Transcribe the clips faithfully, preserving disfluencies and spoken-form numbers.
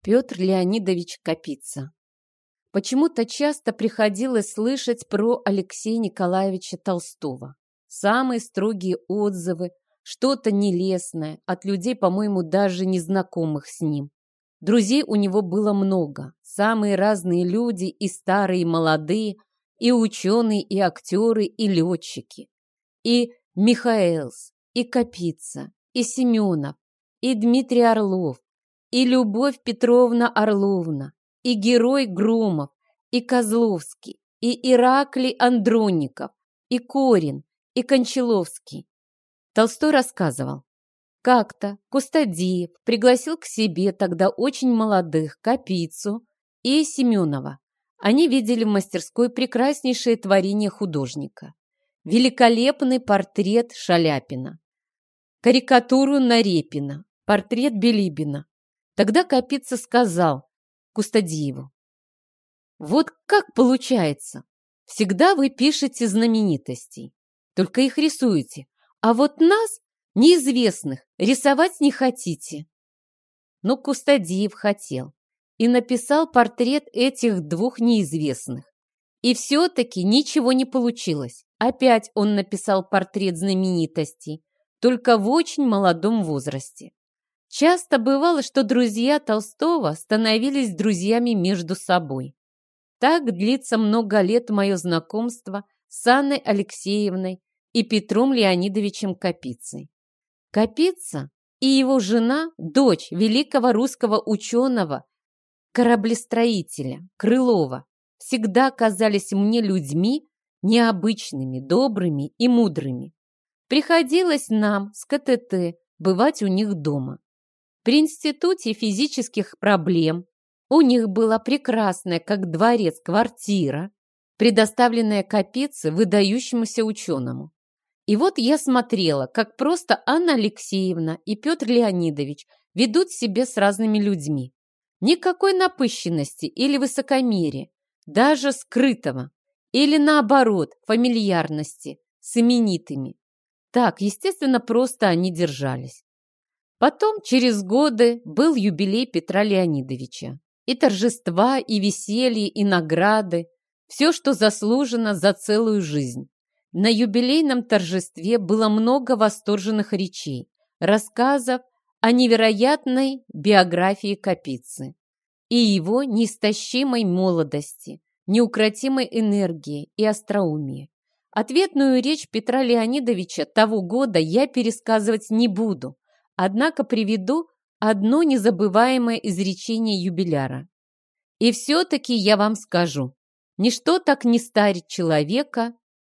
Петр Леонидович Капица. Почему-то часто приходилось слышать про Алексея Николаевича Толстого. Самые строгие отзывы, что-то нелестное от людей, по-моему, даже незнакомых с ним. Друзей у него было много, самые разные люди, и старые, и молодые, и ученые, и актеры, и летчики. И Михаэлс, и Капица, и Семенов, и Дмитрий Орлов, и Любовь Петровна Орловна, и герой Громов, и Козловский, и Ираклий Андронников, и Корин, и Кончаловский. Толстой рассказывал, как-то Кустадиев пригласил к себе тогда очень молодых Капицу и Семенова. Они видели в мастерской прекраснейшее творение художника. Великолепный портрет Шаляпина, карикатуру Нарепина, портрет Билибина. Тогда Капица сказал Кустадиеву: «Вот как получается, всегда вы пишете знаменитостей, только их рисуете, а вот нас, неизвестных, рисовать не хотите». Но Кустадиев хотел и написал портрет этих двух неизвестных. И все-таки ничего не получилось. Опять он написал портрет знаменитостей, только в очень молодом возрасте. Часто бывало, что друзья Толстого становились друзьями между собой. Так длится много лет мое знакомство с Анной Алексеевной и Петром Леонидовичем Капицей. Капица и его жена, дочь великого русского ученого, кораблестроителя Крылова, всегда казались мне людьми необычными, добрыми и мудрыми. Приходилось нам с КТТ бывать у них дома. При институте физических проблем у них была прекрасная, как дворец, квартира, предоставленная Капице, выдающемуся ученому. И вот я смотрела, как просто Анна Алексеевна и Петр Леонидович ведут себя с разными людьми. Никакой напыщенности или высокомерия, даже скрытого, или наоборот, фамильярности с именитыми. Так, естественно, просто они держались. Потом, через годы, был юбилей Петра Леонидовича. И торжества, и веселье, и награды. Все, что заслужено за целую жизнь. На юбилейном торжестве было много восторженных речей, рассказов о невероятной биографии Капицы и его неистощимой молодости, неукротимой энергии и остроумии. Ответную речь Петра Леонидовича того года я пересказывать не буду, однако приведу одно незабываемое изречение юбиляра. И все-таки я вам скажу, ничто так не старит человека,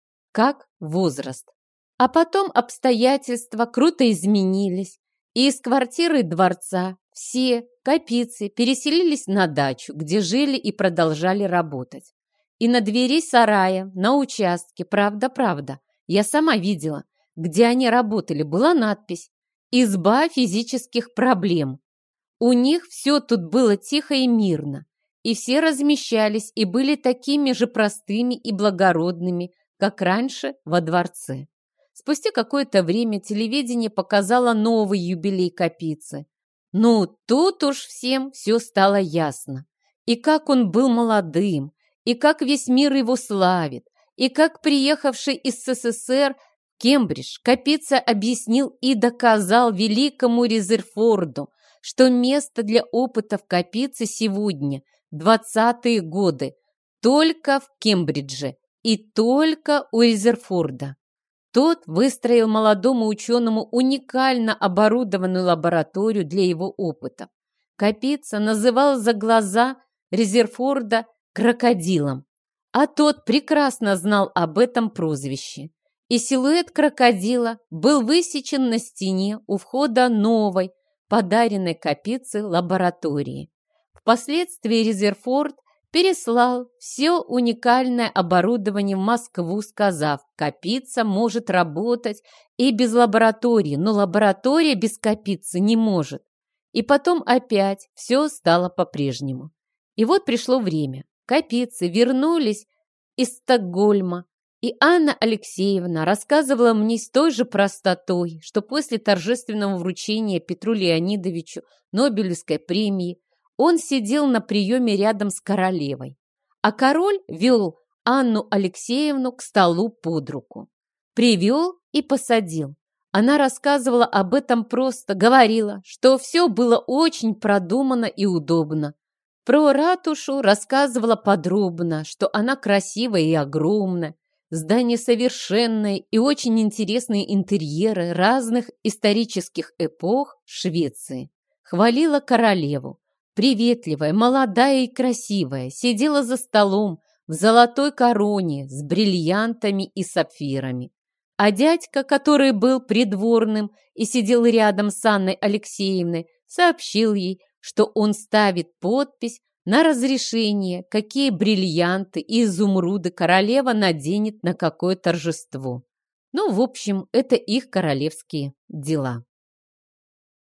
как возраст. А потом обстоятельства круто изменились, и из квартиры дворца все Капицы переселились на дачу, где жили и продолжали работать. И на двери сарая, на участке, правда-правда, я сама видела, где они работали, была надпись «Изба физических проблем». У них все тут было тихо и мирно, и все размещались и были такими же простыми и благородными, как раньше во дворце. Спустя какое-то время телевидение показало новый юбилей Капицы. Ну, тут уж всем все стало ясно. И как он был молодым, и как весь мир его славит, и как приехавший из СССР в Кембридж Капица объяснил и доказал великому Резерфорду, что место для опытов Капицы сегодня, двадцатые годы, только в Кембридже и только у Резерфорда. Тот выстроил молодому ученому уникально оборудованную лабораторию для его опытов. Капица называл за глаза Резерфорда крокодилом, а тот прекрасно знал об этом прозвище. И силуэт крокодила был высечен на стене у входа новой, подаренной Капице лаборатории. Впоследствии Резерфорд переслал все уникальное оборудование в Москву, сказав, Капица может работать и без лаборатории, но лаборатория без Капицы не может. И потом опять все стало по-прежнему. И вот пришло время. Капицы вернулись из Стокгольма, и Анна Алексеевна рассказывала мне с той же простотой, что после торжественного вручения Петру Леонидовичу Нобелевской премии Он сидел на приеме рядом с королевой, а король вел Анну Алексеевну к столу под руку. Привел и посадил. Она рассказывала об этом просто, говорила, что все было очень продумано и удобно. Про ратушу рассказывала подробно, что она красивая и огромная, здание совершенное и очень интересные интерьеры разных исторических эпох Швеции. Хвалила королеву. Приветливая, молодая и красивая, сидела за столом в золотой короне с бриллиантами и сапфирами. А дядька, который был придворным и сидел рядом с Анной Алексеевной, сообщил ей, что он ставит подпись на разрешение, какие бриллианты и изумруды королева наденет на какое торжество. Ну, в общем, это их королевские дела.